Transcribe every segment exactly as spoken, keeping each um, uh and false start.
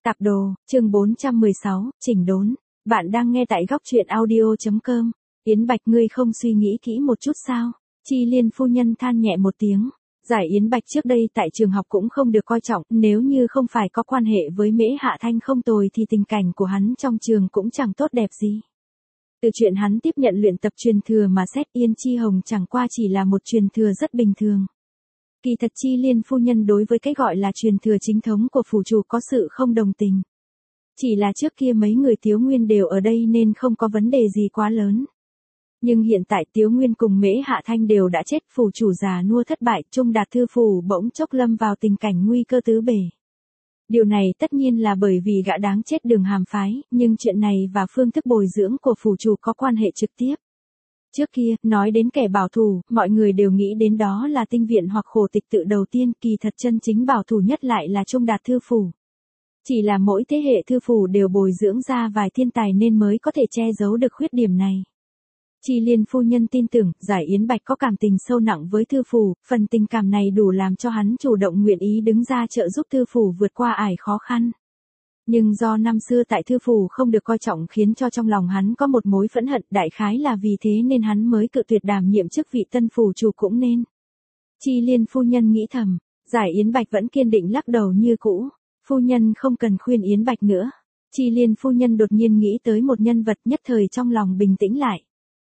Tạp đồ, chương bốn trăm mười sáu, chỉnh đốn. Bạn đang nghe tại góc truyện audio.com. Yến Bạch, ngươi không suy nghĩ kỹ một chút sao? Chi Liên phu nhân than nhẹ một tiếng. Giải Yến Bạch trước đây tại trường học cũng không được coi trọng, nếu như không phải có quan hệ với Mễ Hạ Thanh không tồi thì tình cảnh của hắn trong trường cũng chẳng tốt đẹp gì. Từ chuyện hắn tiếp nhận luyện tập truyền thừa mà xét, Yên Chi Hồng chẳng qua chỉ là một truyền thừa rất bình thường. Kỳ thật Chi Liên phu nhân đối với cái gọi là truyền thừa chính thống của phủ chủ có sự không đồng tình. Chỉ là trước kia mấy người Tiếu Nguyên đều ở đây nên không có vấn đề gì quá lớn. Nhưng hiện tại Tiếu Nguyên cùng Mễ Hạ Thanh đều đã chết, phủ chủ già nua thất bại, Trung Đạt Thư phủ bỗng chốc lâm vào tình cảnh nguy cơ tứ bề. Điều này tất nhiên là bởi vì gã đáng chết Đường Hàm phái, nhưng chuyện này và phương thức bồi dưỡng của phủ chủ có quan hệ trực tiếp. Trước kia, nói đến kẻ bảo thủ, mọi người đều nghĩ đến đó là Tinh Viện hoặc Khổ Tịch Tự đầu tiên, kỳ thật chân chính bảo thủ nhất lại là Trung Đạt Thư phủ. Chỉ là mỗi thế hệ thư phủ đều bồi dưỡng ra vài thiên tài nên mới có thể che giấu được khuyết điểm này. Chi Liên phu nhân tin tưởng, Giải Yến Bạch có cảm tình sâu nặng với thư phủ, phần tình cảm này đủ làm cho hắn chủ động nguyện ý đứng ra trợ giúp thư phủ vượt qua ải khó khăn. Nhưng do năm xưa tại thư phủ không được coi trọng khiến cho trong lòng hắn có một mối phẫn hận, đại khái là vì thế nên hắn mới cự tuyệt đảm nhiệm chức vị tân phủ chủ cũng nên. Chi Liên phu nhân nghĩ thầm, Giải Yến Bạch vẫn kiên định lắc đầu như cũ, phu nhân không cần khuyên Yến Bạch nữa. Chi Liên phu nhân đột nhiên nghĩ tới một nhân vật, nhất thời trong lòng bình tĩnh lại.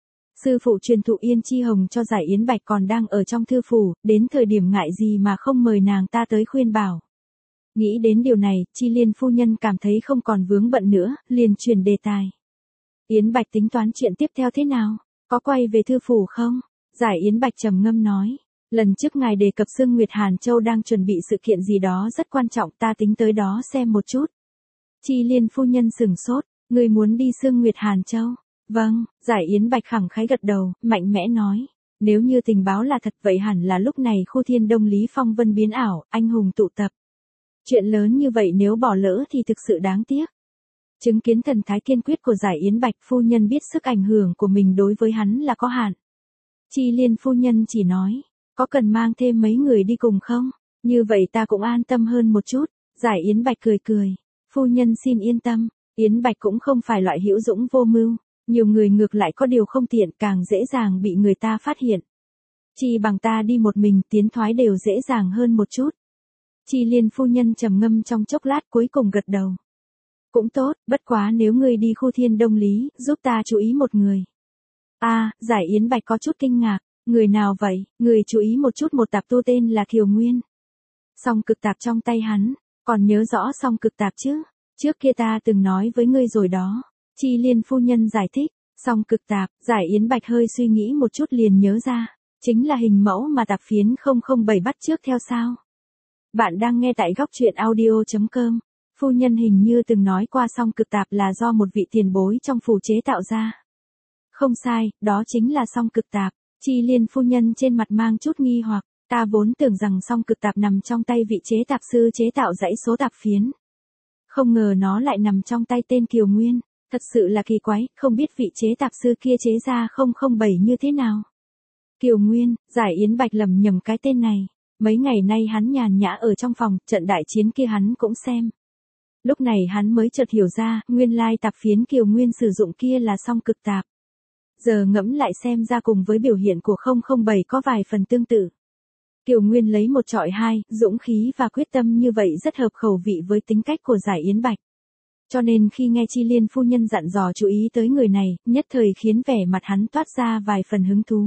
Sư phụ truyền thụ Yên Chi Hồng cho Giải Yến Bạch còn đang ở trong thư phủ, đến thời điểm ngại gì mà không mời nàng ta tới khuyên bảo. Nghĩ đến điều này, Chi Liên phu nhân cảm thấy không còn vướng bận nữa, liền chuyển đề tài. Yến Bạch tính toán chuyện tiếp theo thế nào? Có quay về thư phủ không? Giải Yến Bạch trầm ngâm nói. Lần trước ngài đề cập Sương Nguyệt Hàn Châu đang chuẩn bị sự kiện gì đó rất quan trọng, ta tính tới đó xem một chút. Chi Liên phu nhân sửng sốt, người muốn đi Sương Nguyệt Hàn Châu? Vâng, Giải Yến Bạch khẳng khái gật đầu, mạnh mẽ nói. Nếu như tình báo là thật vậy hẳn là lúc này khu Thiên Đông Lý Phong vân biến ảo, anh hùng tụ tập. Chuyện lớn như vậy nếu bỏ lỡ thì thực sự đáng tiếc. Chứng kiến thần thái kiên quyết của Giải Yến Bạch, phu nhân biết sức ảnh hưởng của mình đối với hắn là có hạn. Chi Liên phu nhân chỉ nói, có cần mang thêm mấy người đi cùng không? Như vậy ta cũng an tâm hơn một chút. Giải Yến Bạch cười cười, phu nhân xin yên tâm, Yến Bạch cũng không phải loại hữu dũng vô mưu, nhiều người ngược lại có điều không tiện, càng dễ dàng bị người ta phát hiện. Chi bằng ta đi một mình, tiến thoái đều dễ dàng hơn một chút. Chi Liên phu nhân trầm ngâm trong chốc lát cuối cùng gật đầu. Cũng tốt, bất quá nếu ngươi đi khu Thiên Đông Lý, giúp ta chú ý một người. A, à, Giải Yến Bạch có chút kinh ngạc, người nào vậy? Người chú ý một chút, một tạp tu tên là Kiều Nguyên. Song cực tạp trong tay hắn, còn nhớ rõ song cực tạp chứ? Trước kia ta từng nói với ngươi rồi đó. Chi Liên phu nhân giải thích, song cực tạp, Giải Yến Bạch hơi suy nghĩ một chút liền nhớ ra, chính là hình mẫu mà tạp phiến không không bảy bắt trước theo sao. Bạn đang nghe tại góc truyện audio.com. Phu nhân hình như từng nói qua song cực tạp là do một vị tiền bối trong phủ chế tạo ra. Không sai, đó chính là song cực tạp. Chi Liên phu nhân trên mặt mang chút nghi hoặc, ta vốn tưởng rằng song cực tạp nằm trong tay vị chế tạp sư chế tạo dãy số tạp phiến. Không ngờ nó lại nằm trong tay tên Kiều Nguyên, thật sự là kỳ quái, không biết vị chế tạp sư kia chế ra không không bảy như thế nào. Kiều Nguyên, Giải Yến Bạch lầm nhầm cái tên này. Mấy ngày nay hắn nhàn nhã ở trong phòng, trận đại chiến kia hắn cũng xem. Lúc này hắn mới chợt hiểu ra, nguyên lai tạp phiến Kiều Nguyên sử dụng kia là song cực tạp. Giờ ngẫm lại xem ra cùng với biểu hiện của không không bảy có vài phần tương tự. Kiều Nguyên lấy một trọi hai, dũng khí và quyết tâm như vậy rất hợp khẩu vị với tính cách của Giải Yến Bạch. Cho nên khi nghe Chi Liên phu nhân dặn dò chú ý tới người này, nhất thời khiến vẻ mặt hắn toát ra vài phần hứng thú.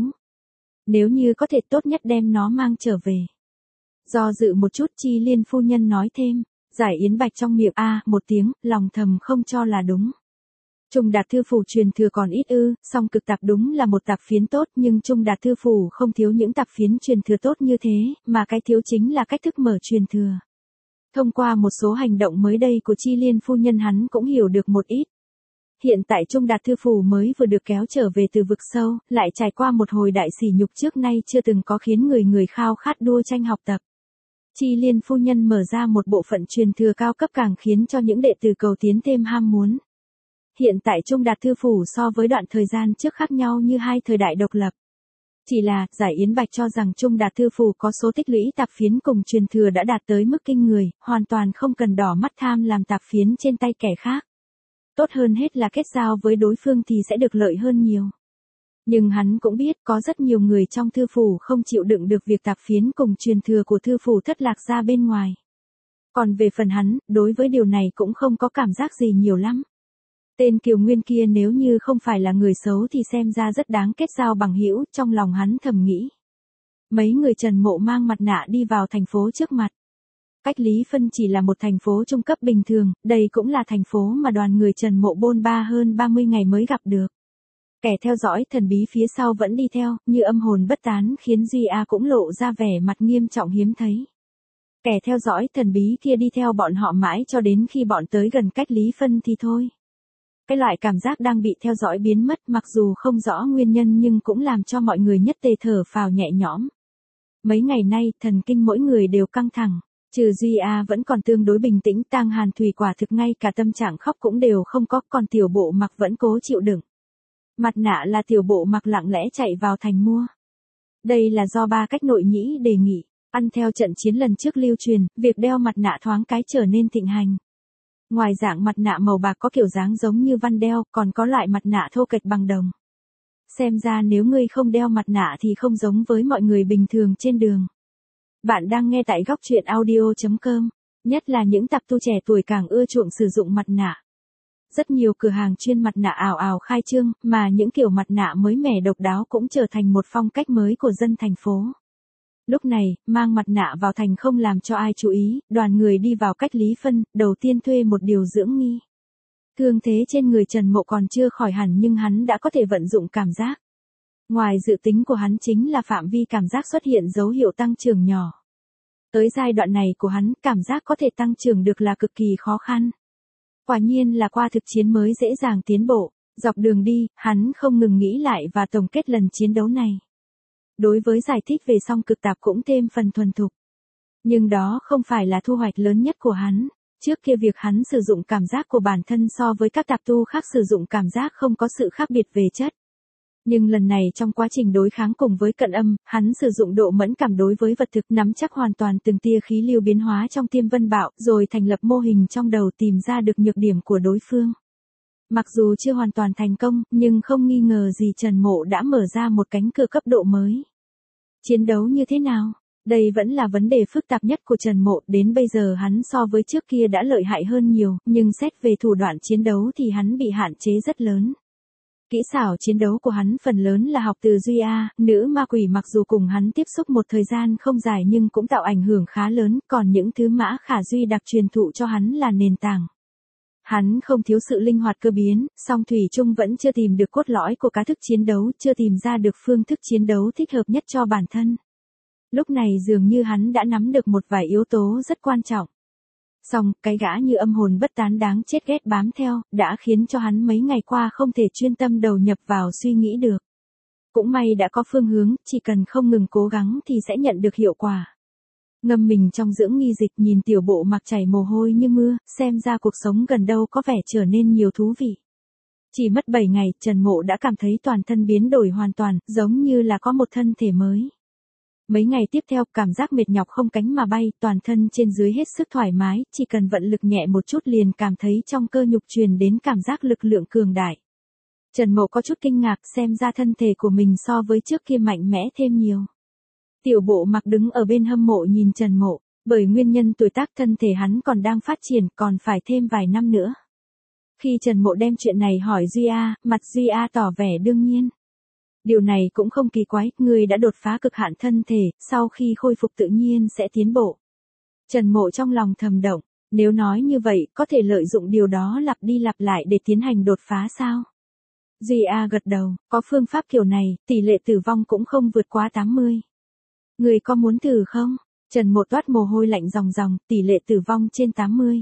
Nếu như có thể tốt nhất đem nó mang trở về. Do dự một chút Chi Liên phu nhân nói thêm, Giải Yến Bạch trong miệng a một tiếng, lòng thầm không cho là đúng. Trung Đạt Thư phủ truyền thừa còn ít ư, song cực tạp đúng là một tạp phiến tốt nhưng Trung Đạt Thư phủ không thiếu những tạp phiến truyền thừa tốt như thế, mà cái thiếu chính là cách thức mở truyền thừa. Thông qua một số hành động mới đây của Chi Liên phu nhân hắn cũng hiểu được một ít. Hiện tại Trung Đạt Thư phủ mới vừa được kéo trở về từ vực sâu, lại trải qua một hồi đại sỉ nhục trước nay chưa từng có khiến người người khao khát đua tranh học tập. Chi Liên phu nhân mở ra một bộ phận truyền thừa cao cấp càng khiến cho những đệ tử cầu tiến thêm ham muốn. Hiện tại Trung Đạt Thư phủ so với đoạn thời gian trước khác nhau như hai thời đại độc lập. Chỉ là, Giải Yến Bạch cho rằng Trung Đạt Thư Phủ có số tích lũy tạp phiến cùng truyền thừa đã đạt tới mức kinh người, hoàn toàn không cần đỏ mắt tham làm tạp phiến trên tay kẻ khác. Tốt hơn hết là kết giao với đối phương thì sẽ được lợi hơn nhiều. Nhưng hắn cũng biết có rất nhiều người trong Thư Phủ không chịu đựng được việc tạp phiến cùng truyền thừa của Thư Phủ thất lạc ra bên ngoài. Còn về phần hắn, đối với điều này cũng không có cảm giác gì nhiều lắm. Tên Kiều Nguyên kia nếu như không phải là người xấu thì xem ra rất đáng kết giao bằng hữu, trong lòng hắn thầm nghĩ. Mấy người Trần Mộ mang mặt nạ đi vào thành phố trước mặt. Cách Lý Phân chỉ là một thành phố trung cấp bình thường, đây cũng là thành phố mà đoàn người Trần Mộ bôn ba hơn ba mươi ngày mới gặp được. Kẻ theo dõi thần bí phía sau vẫn đi theo, như âm hồn bất tán khiến Duy A cũng lộ ra vẻ mặt nghiêm trọng hiếm thấy. Kẻ theo dõi thần bí kia đi theo bọn họ mãi cho đến khi bọn tới gần cách Lý Phân thì thôi. Cái loại cảm giác đang bị theo dõi biến mất mặc dù không rõ nguyên nhân nhưng cũng làm cho mọi người nhất tề thở phào nhẹ nhõm. Mấy ngày nay, thần kinh mỗi người đều căng thẳng. Trừ Duy A vẫn còn tương đối bình tĩnh, Tang Hàn Thủy quả thực ngay cả tâm trạng khóc cũng đều không có, còn Tiểu Bộ Mặc vẫn cố chịu đựng. Mặt nạ là Tiểu Bộ Mặc lặng lẽ chạy vào thành mua. Đây là do ba cách nội nhĩ đề nghị, ăn theo trận chiến lần trước lưu truyền, việc đeo mặt nạ thoáng cái trở nên thịnh hành. Ngoài dạng mặt nạ màu bạc có kiểu dáng giống như văn đeo, còn có loại mặt nạ thô kệch bằng đồng. Xem ra nếu ngươi không đeo mặt nạ thì không giống với mọi người bình thường trên đường. Bạn đang nghe tại góc truyện audio chấm com, nhất là những tạp tu trẻ tuổi càng ưa chuộng sử dụng mặt nạ. Rất nhiều cửa hàng chuyên mặt nạ ảo ảo khai trương, mà những kiểu mặt nạ mới mẻ độc đáo cũng trở thành một phong cách mới của dân thành phố. Lúc này, mang mặt nạ vào thành không làm cho ai chú ý, đoàn người đi vào cách Lý Phân, đầu tiên thuê một điều dưỡng nghi. Thương thế trên người Trần Mộ còn chưa khỏi hẳn nhưng hắn đã có thể vận dụng cảm giác. Ngoài dự tính của hắn chính là phạm vi cảm giác xuất hiện dấu hiệu tăng trưởng nhỏ. Tới giai đoạn này của hắn, cảm giác có thể tăng trưởng được là cực kỳ khó khăn. Quả nhiên là qua thực chiến mới dễ dàng tiến bộ, dọc đường đi, hắn không ngừng nghĩ lại và tổng kết lần chiến đấu này. Đối với giải thích về song cực tạp cũng thêm phần thuần thục. Nhưng đó không phải là thu hoạch lớn nhất của hắn. Trước kia việc hắn sử dụng cảm giác của bản thân so với các tạp tu khác sử dụng cảm giác không có sự khác biệt về chất. Nhưng lần này trong quá trình đối kháng cùng với cận âm, hắn sử dụng độ mẫn cảm đối với vật thực nắm chắc hoàn toàn từng tia khí lưu biến hóa trong Tiêm Vân Bạo rồi thành lập mô hình trong đầu tìm ra được nhược điểm của đối phương. Mặc dù chưa hoàn toàn thành công, nhưng không nghi ngờ gì Trần Mộ đã mở ra một cánh cửa cấp độ mới. Chiến đấu như thế nào? Đây vẫn là vấn đề phức tạp nhất của Trần Mộ, đến bây giờ hắn so với trước kia đã lợi hại hơn nhiều, nhưng xét về thủ đoạn chiến đấu thì hắn bị hạn chế rất lớn. Kỹ xảo chiến đấu của hắn phần lớn là học từ Duy A, nữ ma quỷ mặc dù cùng hắn tiếp xúc một thời gian không dài nhưng cũng tạo ảnh hưởng khá lớn, còn những thứ Mã Khả Duy đặc truyền thụ cho hắn là nền tảng. Hắn không thiếu sự linh hoạt cơ biến, song thủy chung vẫn chưa tìm được cốt lõi của cá thức chiến đấu, chưa tìm ra được phương thức chiến đấu thích hợp nhất cho bản thân. Lúc này dường như hắn đã nắm được một vài yếu tố rất quan trọng. Song, cái gã như âm hồn bất tán đáng chết ghét bám theo, đã khiến cho hắn mấy ngày qua không thể chuyên tâm đầu nhập vào suy nghĩ được. Cũng may đã có phương hướng, chỉ cần không ngừng cố gắng thì sẽ nhận được hiệu quả. Ngâm mình trong dưỡng nghi dịch nhìn Tiểu Bộ Mặc chảy mồ hôi như mưa, xem ra cuộc sống gần đâu có vẻ trở nên nhiều thú vị. Chỉ mất bảy ngày, Trần Mộ đã cảm thấy toàn thân biến đổi hoàn toàn, giống như là có một thân thể mới. Mấy ngày tiếp theo, cảm giác mệt nhọc không cánh mà bay, toàn thân trên dưới hết sức thoải mái, chỉ cần vận lực nhẹ một chút liền cảm thấy trong cơ nhục truyền đến cảm giác lực lượng cường đại. Trần Mộ có chút kinh ngạc, xem ra thân thể của mình so với trước kia mạnh mẽ thêm nhiều. Tiểu Bộ Mặc đứng ở bên hâm mộ nhìn Trần Mộ, bởi nguyên nhân tuổi tác thân thể hắn còn đang phát triển, còn phải thêm vài năm nữa. Khi Trần Mộ đem chuyện này hỏi Duy A, mặt Duy A tỏ vẻ đương nhiên. Điều này cũng không kỳ quái, người đã đột phá cực hạn thân thể, sau khi khôi phục tự nhiên sẽ tiến bộ. Trần Mộ trong lòng thầm động, nếu nói như vậy, có thể lợi dụng điều đó lặp đi lặp lại để tiến hành đột phá sao? Duy A gật đầu, có phương pháp kiểu này, tỷ lệ tử vong cũng không vượt quá tám mươi. Người có muốn thử không? Trần Mộ toát mồ hôi lạnh ròng ròng, tỷ lệ tử vong trên tám mươi.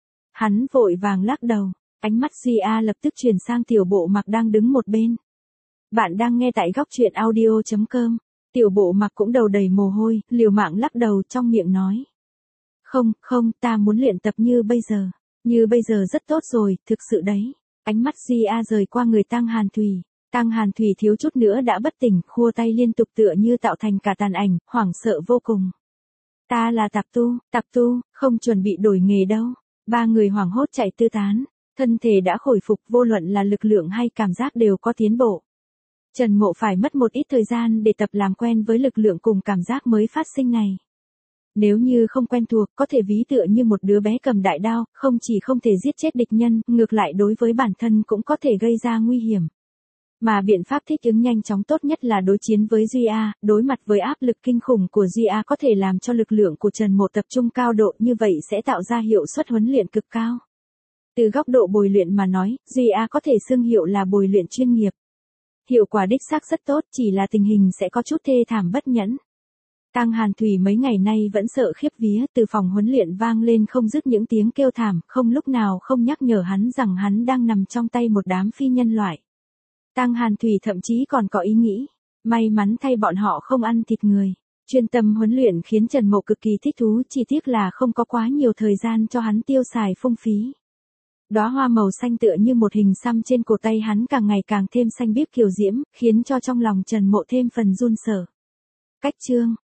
Hắn vội vàng lắc đầu, ánh mắt Duy A lập tức chuyển sang Tiểu Bộ Mặc đang đứng một bên. Bạn đang nghe tại góc truyện audio chấm com. Tiểu Bộ Mặc cũng đầu đầy mồ hôi, liều mạng lắc đầu trong miệng nói. Không, không, ta muốn luyện tập như bây giờ. Như bây giờ rất tốt rồi, thực sự đấy. Ánh mắt Duy A rời qua người Tang Hàn Thủy. Tăng Hàn Thủy thiếu chút nữa đã bất tỉnh, khua tay liên tục tựa như tạo thành cả tàn ảnh, hoảng sợ vô cùng. Ta là tạp tu, tạp tu, không chuẩn bị đổi nghề đâu. Ba người hoảng hốt chạy tư tán, thân thể đã khôi phục, vô luận là lực lượng hay cảm giác đều có tiến bộ. Trần Mộ phải mất một ít thời gian để tập làm quen với lực lượng cùng cảm giác mới phát sinh này. Nếu như không quen thuộc, có thể ví tựa như một đứa bé cầm đại đao, không chỉ không thể giết chết địch nhân, ngược lại đối với bản thân cũng có thể gây ra nguy hiểm. Mà biện pháp thích ứng nhanh chóng tốt nhất là đối chiến với Duy A, đối mặt với áp lực kinh khủng của Duy A có thể làm cho lực lượng của Trần Mộ tập trung cao độ, như vậy sẽ tạo ra hiệu suất huấn luyện cực cao. Từ góc độ bồi luyện mà nói, Duy A có thể xưng hiệu là bồi luyện chuyên nghiệp. Hiệu quả đích xác rất tốt, chỉ là tình hình sẽ có chút thê thảm bất nhẫn. Tăng Hàn Thủy mấy ngày nay vẫn sợ khiếp vía, từ phòng huấn luyện vang lên không dứt những tiếng kêu thảm, không lúc nào không nhắc nhở hắn rằng hắn đang nằm trong tay một đám phi nhân loại. Tăng Hàn Thủy thậm chí còn có ý nghĩ, may mắn thay bọn họ không ăn thịt người. Chuyên tâm huấn luyện khiến Trần Mộ cực kỳ thích thú, chỉ tiếc là không có quá nhiều thời gian cho hắn tiêu xài phung phí. Đóa hoa màu xanh tựa như một hình xăm trên cổ tay hắn càng ngày càng thêm xanh biếc kiều diễm, khiến cho trong lòng Trần Mộ thêm phần run sợ. Cách chương